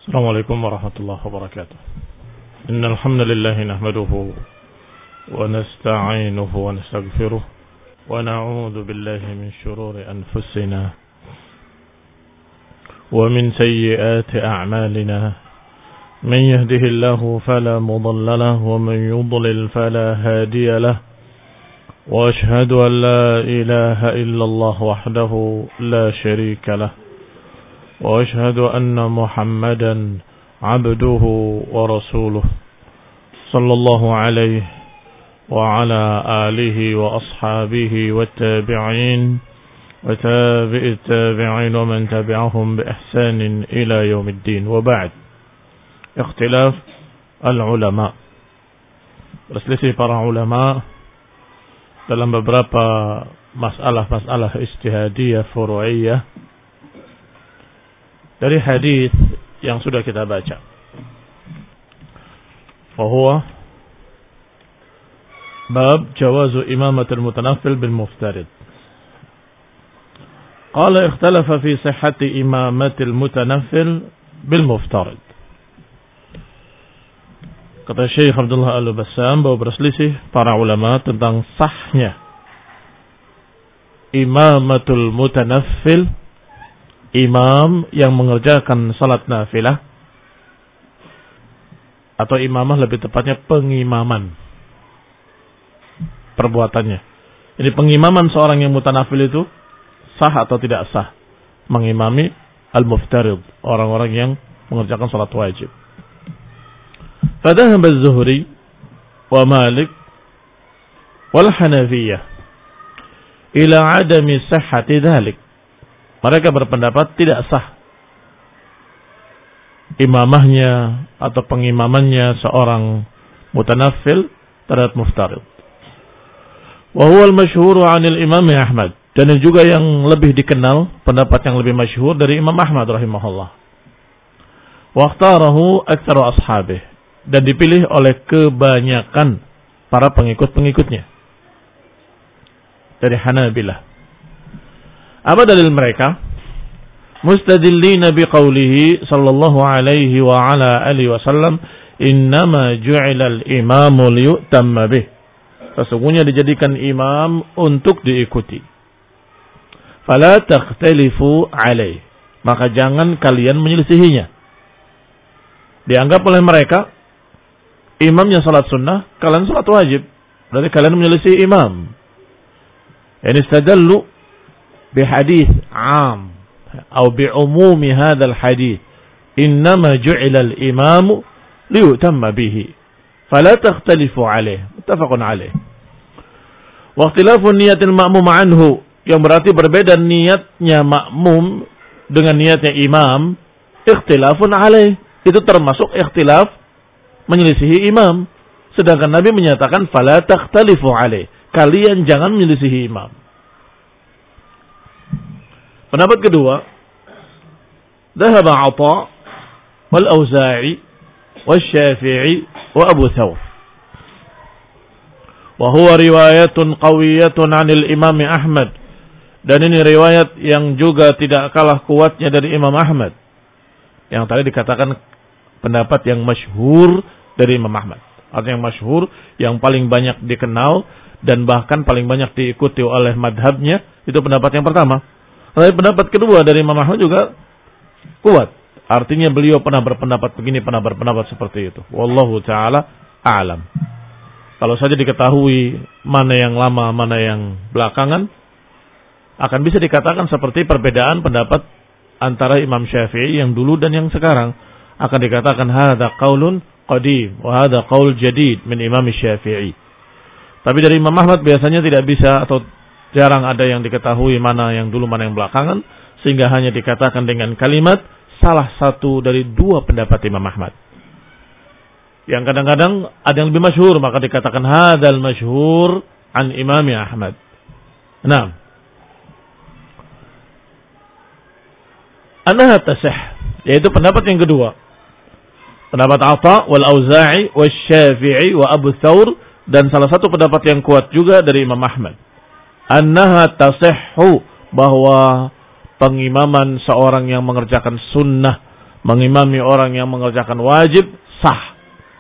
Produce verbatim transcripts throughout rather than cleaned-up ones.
السلام عليكم ورحمة الله وبركاته. إن الحمد لله نحمده ونستعينه ونستغفره ونعوذ بالله من شرور أنفسنا ومن سيئات أعمالنا. من يهده الله فلا مضل له ومن يضلل فلا هادي له. وأشهد أن لا إله إلا الله وحده لا شريك له. وأشهد أن محمدا عبده ورسوله صلى الله عليه وعلى آله وأصحابه والتابعين وتابع التابعين ومن تبعهم بإحسان إلى يوم الدين. وبعد، اختلاف العلماء, berselisih para ulama dalam beberapa masalah-masalah ijtihadiyah furu'iyah dari hadis yang sudah kita baca. Fahuwa bab jawazu imamatul mutanaffil bil muftarid. Qala ikhtalafa fi sihhati imamatil mutanaffil bil muftarid. Kata Syekh Abdullah Al-Bassam bahwa berselisih para ulama tentang sahnya imamatul mutanaffil, imam yang mengerjakan salat nafilah, atau imamah lebih tepatnya pengimaman perbuatannya. Jadi pengimaman seorang yang mutanafil itu sah atau tidak sah mengimami al-muftarid, orang-orang yang mengerjakan salat wajib. Fadhahab az-Zuhri wa Malik wal Hanafiyah ila adami sihhati dhalik. Mereka berpendapat tidak sah imamahnya atau pengimamannya seorang mutanaffil terhadap muftarid. Wa huwa al-masyhur 'anil Imam Ahmad, dan ini juga yang lebih dikenal, pendapat yang lebih masyhur dari Imam Ahmad rahimahullah. Wa ikhtarahu aktsaru ashabihi, dan dipilih oleh kebanyakan para pengikut-pengikutnya dari Hanabilah. Apa dalil mereka? Mustadillina biqaulihi sallallahu alaihi wa ala alihi wasallam, innama ju'ila al-imamu liyutamma bih. Sesungguhnya dijadikan imam untuk diikuti. Fala takhtalifu alaih, maka jangan kalian menyelisihinya. Dianggap oleh mereka imamnya salat sunnah, kalian salat wajib, berarti kalian menyelisih imam. Yani istadallu بحديث عام أو بعموم هذا الحديث إنما جعل الإمام ليؤتم به فلا تختلفوا عليه متفق عليه. واختلاف نية المأموم عنه, yang berarti berbeda niatnya makmum dengan niatnya imam, ikhtilafun alaih, itu termasuk ikhtilaf menyelisihi imam. Sedangkan Nabi menyatakan fala takhtalifu alaih, kalian jangan menyelisihi imam. Pendapat kedua, dhahaba Atha wal Auza'i wal Syafi'i wa Abu Thawr. Wa huwa riwayatun qawiyatun 'anil Imam Ahmad, dan ini riwayat yang juga tidak kalah kuatnya dari Imam Ahmad. Yang tadi dikatakan pendapat yang masyhur dari Imam Ahmad. Artinya yang masyhur, yang paling banyak dikenal dan bahkan paling banyak diikuti oleh madhabnya, itu pendapat yang pertama. Tapi pendapat kedua dari Imam Ahmad juga kuat. Artinya beliau pernah berpendapat begini, pernah berpendapat seperti itu. Wallahu ta'ala a'lam. Kalau saja diketahui mana yang lama, mana yang belakangan, akan bisa dikatakan seperti perbedaan pendapat antara Imam Syafi'i yang dulu dan yang sekarang. Akan dikatakan hadza qaulun qadim wa hadza qaul jadid min Imam Syafi'i. Tapi dari Imam Ahmad biasanya tidak bisa atau jarang ada yang diketahui mana yang dulu, mana yang belakangan, sehingga hanya dikatakan dengan kalimat salah satu dari dua pendapat Imam Ahmad. Yang kadang-kadang ada yang lebih masyhur, maka dikatakan hadzal masyhur an Imam Ahmad. Naam. Annaha tasih, yaitu pendapat yang kedua. Pendapat Atha wal Auza'i wal Syafi'i wa Abu Thawr, dan salah satu pendapat yang kuat juga dari Imam Ahmad. Annaha tasihhu, bahwa pengimaman seorang yang mengerjakan sunnah mengimami orang yang mengerjakan wajib sah.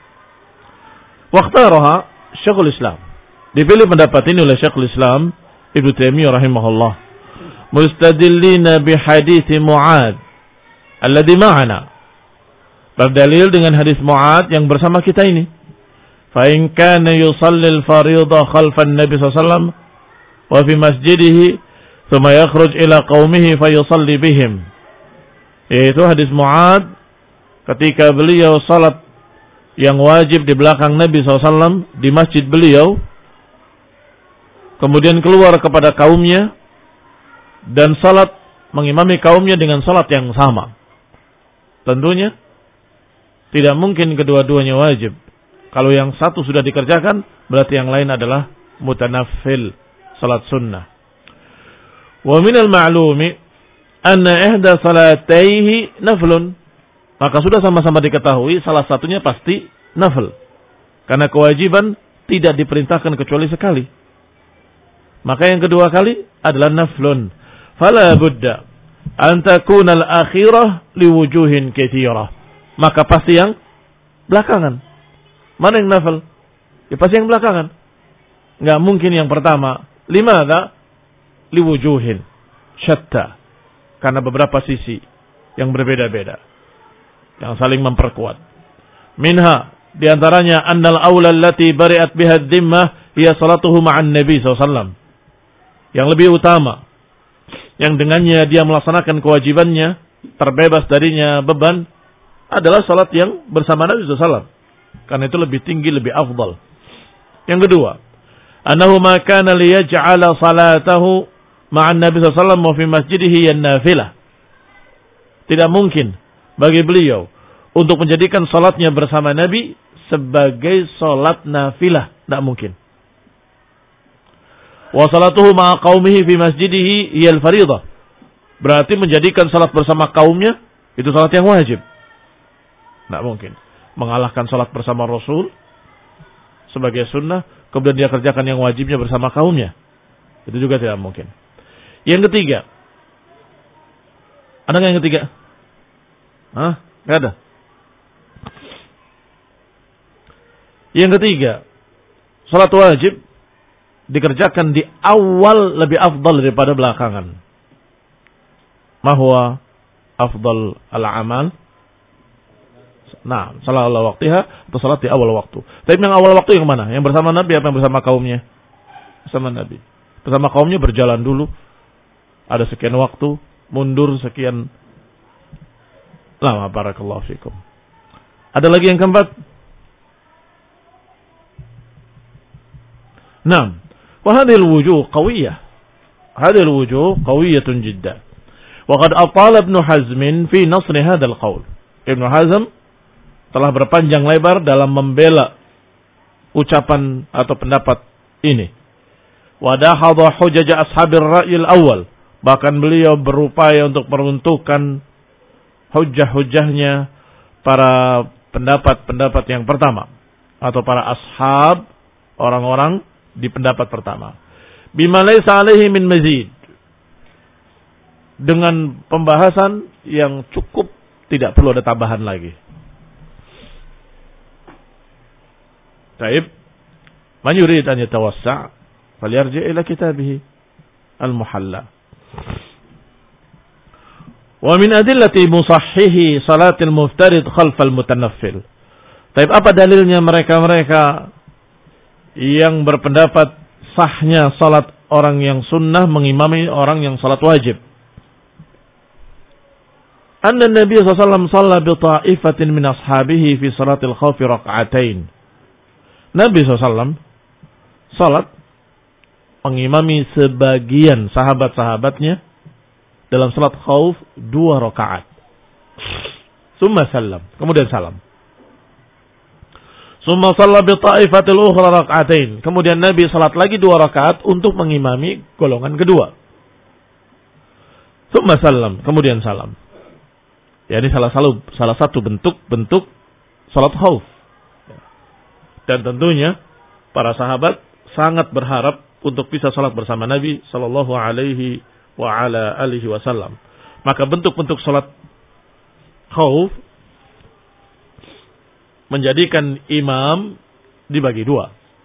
Waqtaraha Syekhul Islam. Dipilih pendapat ini oleh Syekhul Islam Ibnu Taimiyah rahimahullah. Mustadillina bihadits Mu'ad alladhi ma'ana. Berdalil dengan hadis Mu'ad yang bersama kita ini. Fa in kana yusalli al-fariidha khalfa an-nabi sallallahu alaihi wasallam wa fi masjidihi thumma yakhruj ila qaumihi fayusalli bihim. Yaitu hadis Mu'ad ketika beliau salat yang wajib di belakang Nabi sallallahu alaihi wasallam di masjid beliau, kemudian keluar kepada kaumnya dan salat mengimami kaumnya dengan salat yang sama. Tentunya tidak mungkin kedua-duanya wajib. Kalau yang satu sudah dikerjakan, berarti yang lain adalah mutanaffil, salat sunnah. Wa minal ma'lumi anna ihda salataihi naflun. Maka sudah sama-sama diketahui salah satunya pasti nafil. Karena kewajiban tidak diperintahkan kecuali sekali. Maka yang kedua kali adalah naflun. Fala budda an takuna al-akhirah liwujuhin katsirah. Maka pasti yang belakangan. Mana yang nafil? Ya pasti yang belakangan. Enggak mungkin yang pertama. Limadha? Liwujuhin syatta. Karena beberapa sisi yang berbeda-beda, yang saling memperkuat. Minha, diantaranya annal awla allati bari'at biha ad-dhimmah hiya salatuhu ma'an nabi sallallahu alaihi wasallam. Yang lebih utama, yang dengannya dia melaksanakan kewajibannya, terbebas darinya beban, adalah salat yang bersama Nabi sallallahu alaihi wasallam. Karena itu lebih tinggi, lebih afdal. Yang kedua, annahu ma kana liyaj'ala salatahu ma'an nabi sallallahu alaihi wasallam wa fi masjidihi an-nafilah. Tidak mungkin bagi beliau untuk menjadikan salatnya bersama Nabi sebagai salat nafilah. Tidak mungkin. Wa salatuhu ma'a qaumihi fi masjidihi hiyal fariidah. Berarti menjadikan salat bersama kaumnya itu salat yang wajib. Tidak mungkin. Mengalahkan salat bersama Rasul sebagai sunnah, kemudian dia kerjakan yang wajibnya bersama kaumnya. Itu juga tidak mungkin. Yang ketiga. Ada nggak yang ketiga? Hah? Nggak ada. Yang ketiga, salat wajib dikerjakan di awal lebih afdal daripada belakangan. Mahwa afdal al-amal? Nah, salat ala waktiha atau salat di awal waktu. Tapi yang awal waktu yang mana? Yang bersama Nabi apa yang bersama kaumnya? Bersama Nabi. Bersama kaumnya berjalan dulu. Ada sekian waktu, mundur sekian lama. Barakallahu fikum. Ada lagi yang keempat? Naam. وهذه الوجوه قوية هذه الوجوه قوية جدا وقد أطال ابن حزم في نصر هذا القول. Ibnu Hazm telah berpanjang lebar dalam membela ucapan atau pendapat ini. Wadahadha hujaj ashabir ra'yil awal. Bahkan beliau berupaya untuk meruntuhkan hujah-hujahnya para pendapat-pendapat yang pertama atau para ashab, orang-orang di pendapat pertama. Bima laysa alaihi min mazid. Dengan pembahasan yang cukup, tidak perlu ada tambahan lagi. Taib, man yurid an yatawassa' falyarji' ila kitabih al-muhalla. Wa min adillati musahhihi salatil muftarid khalfal mutanaffil. Taib, apa dalilnya mereka-mereka yang berpendapat sahnya salat orang yang sunnah mengimami orang yang salat wajib? Anna Nabi sallallahu alaihi wasallam shalla bi ta'ifatin min ashabihi fi salatil khawf rak'atain. Nabi sallallahu alaihi wasallam salat mengimami sebagian sahabat-sahabatnya dalam salat khauf dua rakaat. Summa salam, kemudian salam. Summa shalla bi ta'ifatil ukhra rak'atain. Kemudian Nabi salat lagi dua rakaat untuk mengimami golongan kedua. Summa salam, kemudian salam. Ya, ini salah satu salah satu bentuk-bentuk salat khauf. Dan tentunya para sahabat sangat berharap untuk bisa salat bersama Nabi sallallahu alaihi wa ala alihi wasallam. Maka bentuk-bentuk salat khauf menjadikan imam dibagi dua.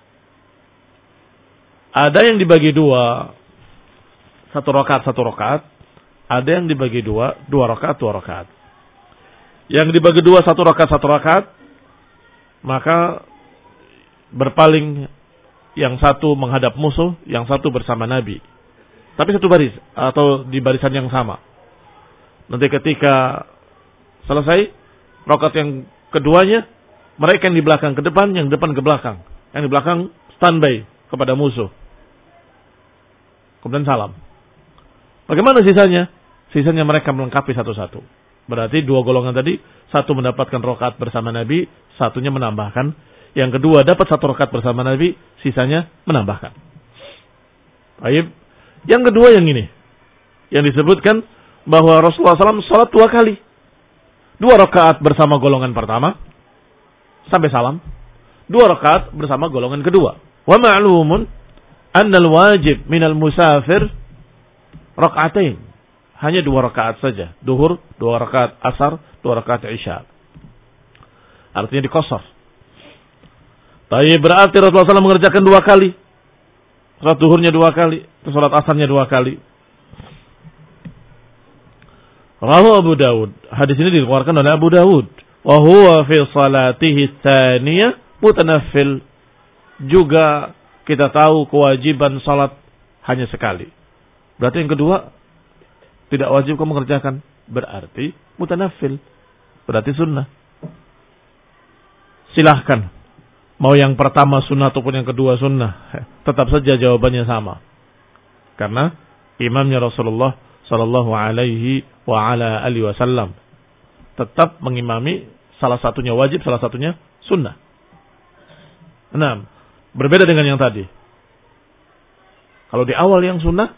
Ada yang dibagi dua, satu rakaat satu rakaat. Ada yang dibagi dua, dua rakaat dua rakaat. Yang dibagi dua, satu rakaat satu rakaat, maka berpaling yang satu menghadap musuh, yang satu bersama Nabi. Tapi satu baris atau di barisan yang sama. Nanti ketika selesai rakaat yang keduanya, mereka yang di belakang ke depan, yang depan ke belakang. Yang di belakang standby kepada musuh. Kemudian salam. Bagaimana sisanya? Sisanya mereka melengkapi satu-satu. Berarti dua golongan tadi, satu mendapatkan rakaat bersama Nabi, satunya menambahkan. Yang kedua dapat satu rakaat bersama Nabi, sisanya menambahkan. Baik. Yang kedua yang ini. Yang disebutkan bahwa Rasulullah shallallahu alaihi wasallam salat dua kali. Dua rakaat bersama golongan pertama, sampai salam. Dua rakaat bersama golongan kedua. Wa ma'lumun annal wajib minal musafir rakaatain. Hanya dua rakaat saja. Duhur, dua rakaat asar, dua rakaat isya. Artinya dikosor. Tapi berarti Rasulullah shallallahu alaihi wasallam mengerjakan dua kali. Salat duhurnya dua kali. Salat asarnya dua kali. Rawahu Abu Dawud. Hadis ini dikeluarkan oleh Abu Dawud. Wa huwa fi salatihi tsaniyah mutanaffil. Juga kita tahu kewajiban salat hanya sekali. Berarti yang kedua tidak wajib kamu mengerjakan. Berarti mutanaffil. Berarti sunnah. Silahkan. Mau yang pertama sunnah ataupun yang kedua sunnah. Tetap saja jawabannya sama. Karena imamnya Rasulullah sallallahu alaihi wa ala alihi wasallam. Tetap mengimami salah satunya wajib, salah satunya sunnah. Nah, berbeda dengan yang tadi. Kalau di awal yang sunnah,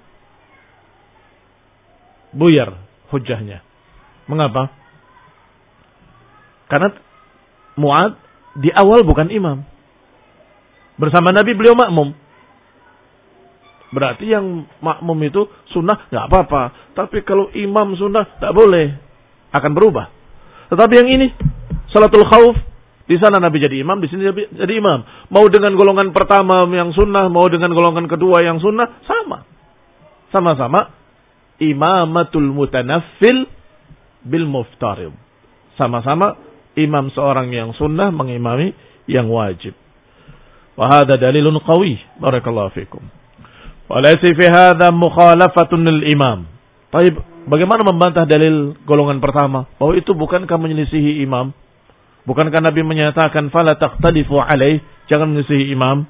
buyar hujahnya. Mengapa? Karena Mu'ad di awal bukan imam. Bersama Nabi beliau makmum. Berarti yang makmum itu sunnah nggak apa-apa. Tapi kalau imam sunnah tak boleh. Akan berubah. Tetapi yang ini, salatul khauf, di sana Nabi jadi imam, di sini jadi imam. Mau dengan golongan pertama yang sunnah, mau dengan golongan kedua yang sunnah, sama. Sama-sama imamatul mutanaffil bil muftarib. Sama-sama imam seorang yang sunnah mengimami yang wajib. Wa hadha dalilun qawi. Barakallahu fikum. Wa laysa fi hadha mukhalafatun lil imam. Baik, bagaimana membantah dalil golongan pertama? Bahwa itu bukankah menyelisihi imam? Bukankah Nabi menyatakan fala taqtadifu alaih, jangan menyelisihi imam?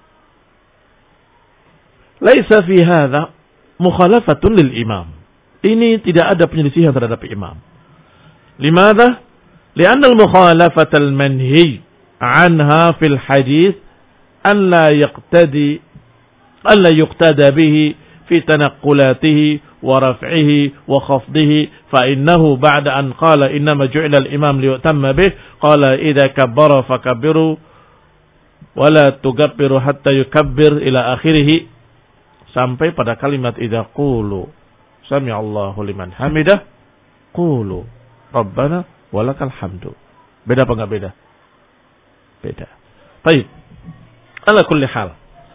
Laisa fi hadza mukhalafatun lil imam. Ini tidak ada penyelisihan terhadap imam. Limadha? Li'anna al-mukhalafata al-manhi 'anha fil hadits an la yaqtadi an la yuqtada bihi fi tanaqqulatihi ورفعه وخفضه فإنه بعد أن قال إنما جعل الإمام ليؤتم به قال إذا كبر فكبروا ولا تكبروا حتى يكبر إلى آخره sampai pada kalimat idza qulu sami'allahu liman hamidah qulu rabbana walakal hamdu. Beda apa enggak beda? Beda. Baik. Ala kulli hal.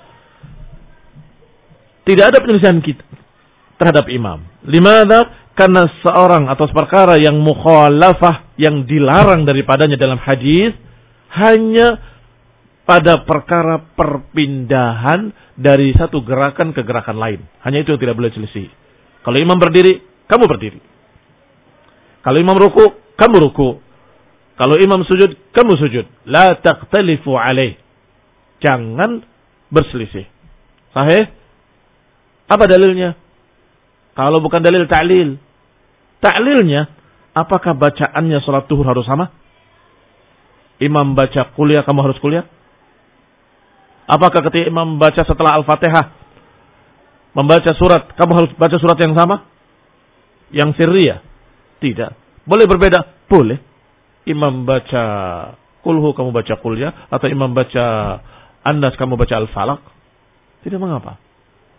Tidak ada penyelesaian kita terhadap imam. Limadha? Karena seorang atau perkara yang mukhalafah, yang dilarang daripadanya dalam hadis, hanya pada perkara perpindahan dari satu gerakan ke gerakan lain. Hanya itu yang tidak boleh selisih. Kalau imam berdiri, kamu berdiri. Kalau imam ruku, kamu ruku. Kalau imam sujud, kamu sujud. La taqtalifu alaih. Jangan berselisih. Sahih? Apa dalilnya? Kalau bukan dalil ta'lil. Ta'lilnya, apakah bacaannya sholat duhur harus sama? Imam baca kuliah, kamu harus kuliah? Apakah ketika imam baca setelah Al-Fatihah, membaca surat, kamu harus baca surat yang sama? Yang sirriyah? Tidak. Boleh berbeda? Boleh. Imam baca kulhu, kamu baca kuliah. Atau imam baca An-Nas, kamu baca Al-Falaq. Tidak mengapa.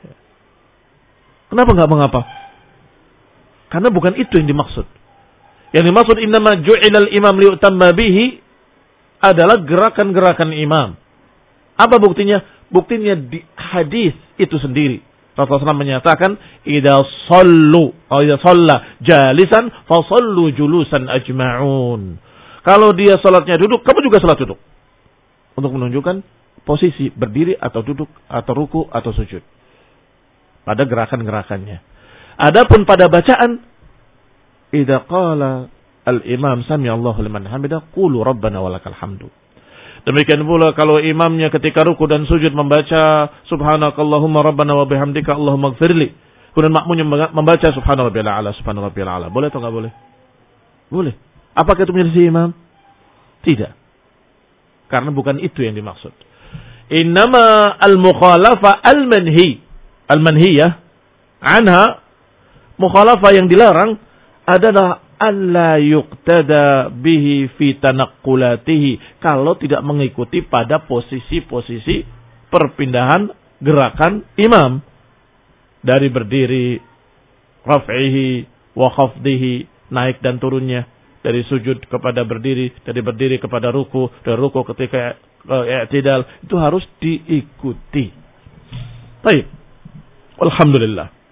Kenapa enggak mengapa? Karena bukan itu yang dimaksud. Yang dimaksud innama ju'ilal imam liutamma bihi adalah gerakan-gerakan imam. Apa buktinya? Buktinya di hadis itu sendiri. Rasulullah menyatakan, "Idza shallu atau idza shalla jalisan fa shallu julusan ajma'un." Kalau dia salatnya duduk, kamu juga salat duduk. Untuk menunjukkan posisi berdiri atau duduk atau ruku atau sujud. Pada gerakan-gerakannya. Adapun pada bacaan, idza qala al-imam sami Allahu liman hamidah qulu rabbana walakal hamdu. Demikian pula kalau imamnya ketika ruku dan sujud membaca subhanakallahumma rabbana wa bihamdika Allahumma ighfirli. Kemudian makmumnya membaca subhana rabbiyal a'la subhana rabbiyal a'la. Boleh atau enggak boleh? Boleh. Apakah itu menyelisih imam? Tidak. Karena bukan itu yang dimaksud. Innama al-mukhalafa al-manhi. Al-manhiyah anha, mukhalafah yang dilarang adalah alla yuqtada bihi fi tanaqqulatihi, kalau tidak mengikuti pada posisi-posisi perpindahan gerakan imam dari berdiri, raf'ihi wa khafdihi, naik dan turunnya, dari sujud kepada berdiri, dari berdiri kepada ruku, dari ruku ketika i'tidal, itu harus diikuti. Baik. Alhamdulillah.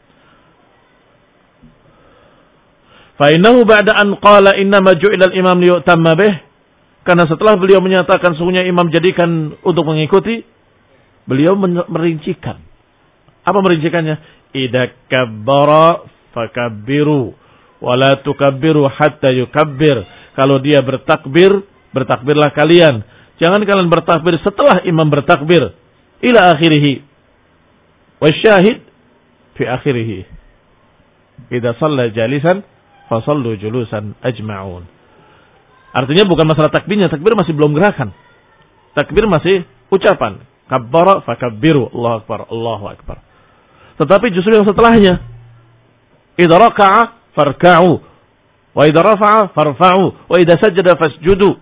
Fa'innahu ba'da an qala innama ju'ila al-imam liyutamma bih. Karena setelah beliau menyatakan sungguhnya imam jadikan untuk mengikuti, beliau merincikan. Apa merincikannya? Idza kabbara fakabbiru wa la tukabbiru hatta yukabbir. Kalau dia bertakbir, bertakbirlah kalian. Jangan kalian bertakbir setelah imam bertakbir. Ila akhirih. Wasyahid fi akhirih. Idza shalla jalisan fasallu julusan ajma'un. Artinya bukan masalah takbirnya, takbir masih belum gerakan. Takbir masih ucapan. Kabbara fakabbiru, Allahu akbar, Allahu akbar. Tetapi justru yang setelahnya, idza raka'a farka'u, wa idza rafa'a farfa'u, wa idza sajada fasjudu.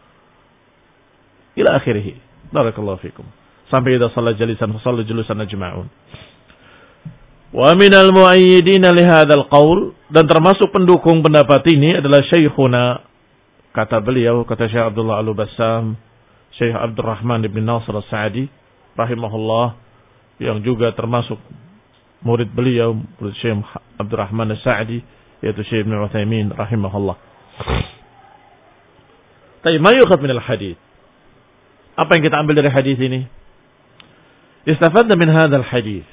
Ila akhirih. Barakallahu fikum. Sampai idza shalla jalisan fasallu julusan ajma'un. Wa minal mu'ayyidina li hadzal qaul, dan termasuk pendukung pendapat ini adalah Syekhuna, kata beliau, kata Syekh Abdullah Al-Bassam, Syekh Abdurrahman ibn Nasr As-Sa'di rahimahullah, yang juga termasuk murid beliau, murid Syekh Abdurrahman As-Sa'di, yaitu Syekh Ibn Utsaimin rahimahullah. Tapi ma yukhad min al-hadits? Apa yang kita ambil dari hadis ini? Istafadna min hadzal hadis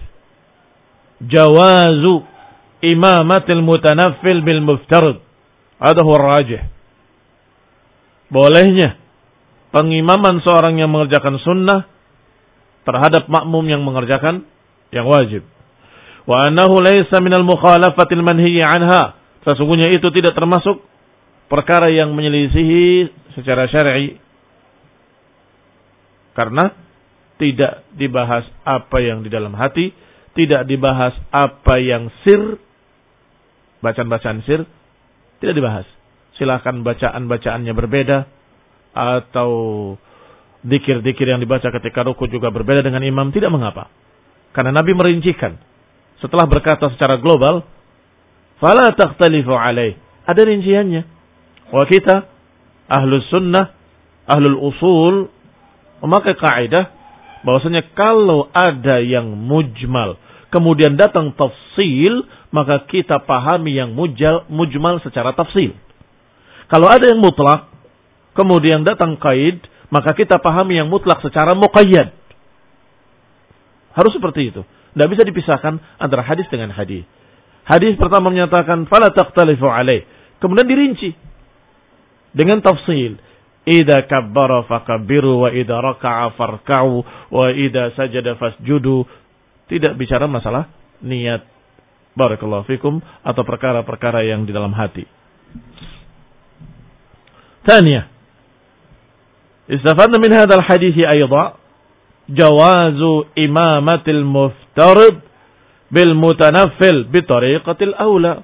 jawazu imamatil mutanaffil bil muftarid. Ada huwa rajih. Bolehnya pengimaman seorang yang mengerjakan sunnah terhadap makmum yang mengerjakan yang wajib. Wa annahu laysa minal mukhalafatil manhiyyi anha. Sesungguhnya itu tidak termasuk perkara yang menyelisihi secara syar'i. Karena tidak dibahas apa yang di dalam hati, tidak dibahas apa yang sir, bacaan-bacaan sir, tidak dibahas. Silakan bacaan-bacaannya berbeda, atau zikir-zikir yang dibaca ketika ruku juga berbeda dengan imam, tidak mengapa. Karena Nabi merincikan. Setelah berkata secara global, fala takhtalifu alaih, ada rinciannya. Wa kita, ahlus sunnah, ahlul usul, memakai kaidah bahwasanya kalau ada yang mujmal, kemudian datang tafsil, maka kita pahami yang mujal, mujmal secara tafsil. Kalau ada yang mutlak, kemudian datang qaid, maka kita pahami yang mutlak secara muqayyad. Harus seperti itu. Tidak bisa dipisahkan antara hadis dengan hadis. Hadis pertama menyatakan, fala taqtalifu alaih. Kemudian dirinci dengan tafsil. Idza kabbara fakabbiru wa idza raka'a farka'u wa idza sajada fasjudu. Tidak bicara masalah niat, barakallahu fikum, atau perkara-perkara yang di dalam hati. Tsaniyah, istafadna min hadzal hadits aidan jawazu imamatil muftarid bil mutanaffil bi tariqatil aula.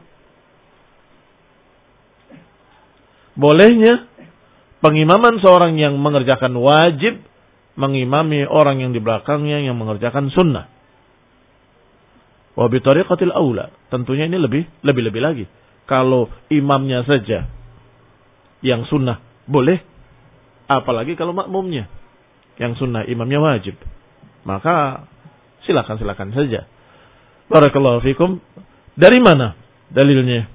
Bolehnya pengimaman seorang yang mengerjakan wajib mengimami orang yang di belakangnya yang mengerjakan sunnah. Wa bi tariqatil aula. Tentunya ini lebih lebih-lebih lagi. Kalau imamnya saja yang sunnah boleh, apalagi kalau makmumnya yang sunnah, imamnya wajib. Maka silakan-silakan saja. Barakallahu fikum. Dari mana dalilnya?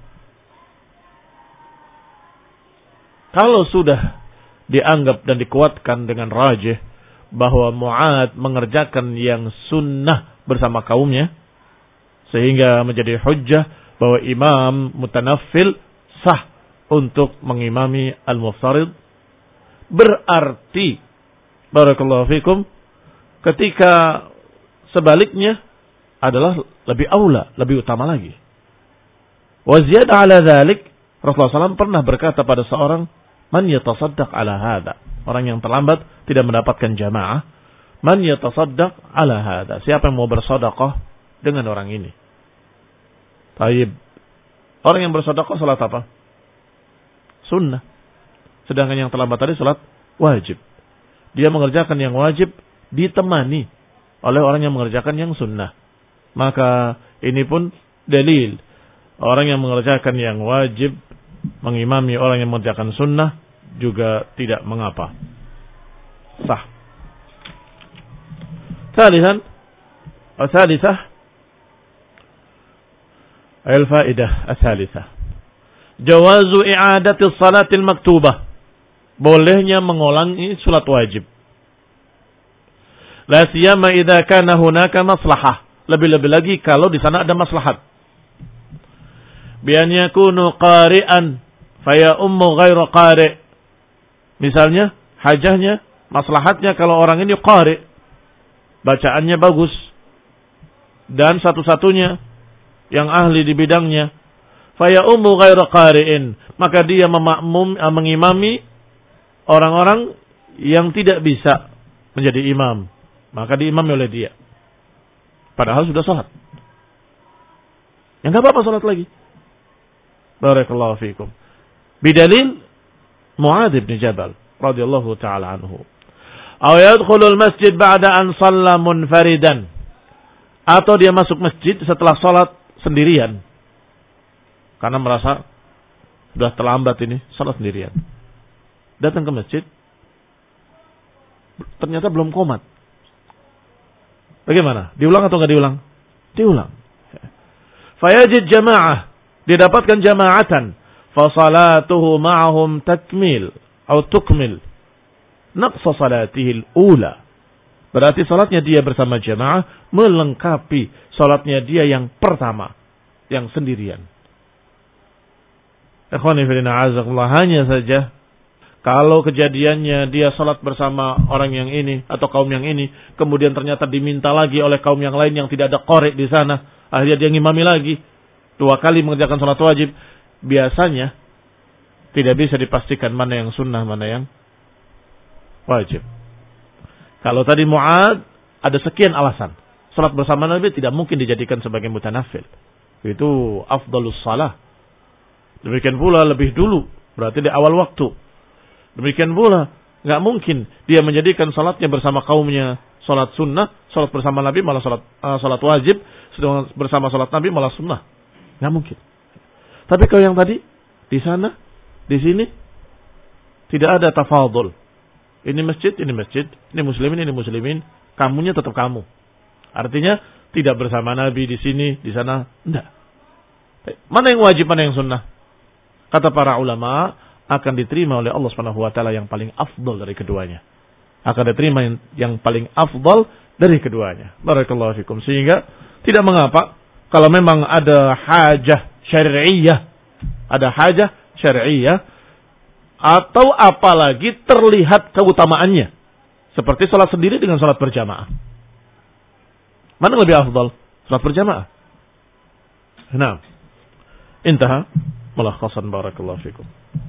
Kalau sudah dianggap dan dikuatkan dengan rajih bahwa Mu'adz mengerjakan yang sunnah bersama kaumnya, sehingga menjadi hujjah bahwa imam mutanaffil sah untuk mengimami al-muftarid, berarti barakallahu fikum, ketika sebaliknya adalah lebih aula, lebih utama lagi. Wa ziyada ala dzalik, Rasulullah shallallahu alaihi wasallam pernah berkata pada seorang, man yatasaddaq ala hadha, orang yang terlambat tidak mendapatkan jamaah, man yatasaddaq ala hadha, siapa yang mau bersedekah dengan orang ini. Taib, orang yang bersedekah salat apa? Sunnah. Sedangkan yang terlambat tadi salat wajib. Dia mengerjakan yang wajib ditemani oleh orang yang mengerjakan yang sunnah. Maka ini pun dalil. Orang yang mengerjakan yang wajib mengimami orang yang mengerjakan sunnah juga tidak mengapa. Sah. Thalithan, al-thalithah, al-fa'idah al-thalithah, jawazu i'adati salatil maktubah, bolehnya mengulangi salat wajib. La siyama idza kana hunaka maslahah, lebih-lebih lagi kalau di sana ada maslahat. Bi an yakunu qari'an fa ya ummu ghairu qari'. Misalnya hajahnya, maslahatnya kalau orang ini qari', bacaannya bagus, dan satu-satunya yang ahli di bidangnya, fa ya ummu ghairu qari'in, maka dia memakmum mengimami orang-orang yang tidak bisa menjadi imam, maka diimami oleh dia. Padahal sudah salat. Ya enggak apa-apa salat lagi. Barakallahu fikum. Bidalil Mu'adz bin Jabal radhiyallahu taala anhu. Aw yadkhulul masjid ba'da an shalla munfaridan. Atau dia masuk masjid setelah salat sendirian. Karena merasa sudah terlambat ini salat sendirian. Datang ke masjid, ternyata belum qomat. Bagaimana? Diulang atau enggak diulang? Diulang. Fayajid jama'ah, didapatkan jama'atan, fa salatuhu ma'ahum takmil atau tukmil naqsa salatihi al-ula. Berarti salatnya dia bersama jamaah melengkapi salatnya dia yang pertama, yang sendirian. Ikhwani fillah, azakumullah, hanya saja kalau kejadiannya dia salat bersama orang yang ini atau kaum yang ini, kemudian ternyata diminta lagi oleh kaum yang lain yang tidak ada qari di sana, akhirnya dia ngimami lagi, dua kali mengerjakan salat wajib, biasanya tidak bisa dipastikan mana yang sunnah, mana yang wajib. Kalau tadi Mu'adz ada sekian alasan, salat bersama Nabi tidak mungkin dijadikan sebagai mutanafil, itu afdalus salah. Demikian pula lebih dulu, berarti di awal waktu. Demikian pula nggak mungkin dia menjadikan salatnya bersama kaumnya salat sunnah, salat bersama Nabi malah salat uh, salat wajib, sedang bersama salat Nabi malah sunnah. Nggak mungkin. Tapi kalau yang tadi di sana, di sini tidak ada tafadhul. Ini masjid, ini masjid, ini muslimin, ini muslimin, kamunya tetap kamu. Artinya tidak bersama Nabi di sini, di sana, enggak. Mana yang wajib, mana yang sunnah? Kata para ulama, akan diterima oleh Allah Subhanahu wa taala yang paling afdal dari keduanya. Akan diterima yang, yang paling afdal dari keduanya. Barakallahu fikum. Sehingga tidak mengapa kalau memang ada hajah syar'iyyah, ada hajah syar'iyyah, atau apalagi terlihat keutamaannya, seperti salat sendiri dengan salat berjamaah. Mana lebih afdal? Salat berjamaah. Nah, intaha mulakhasan, barakallahu fikum.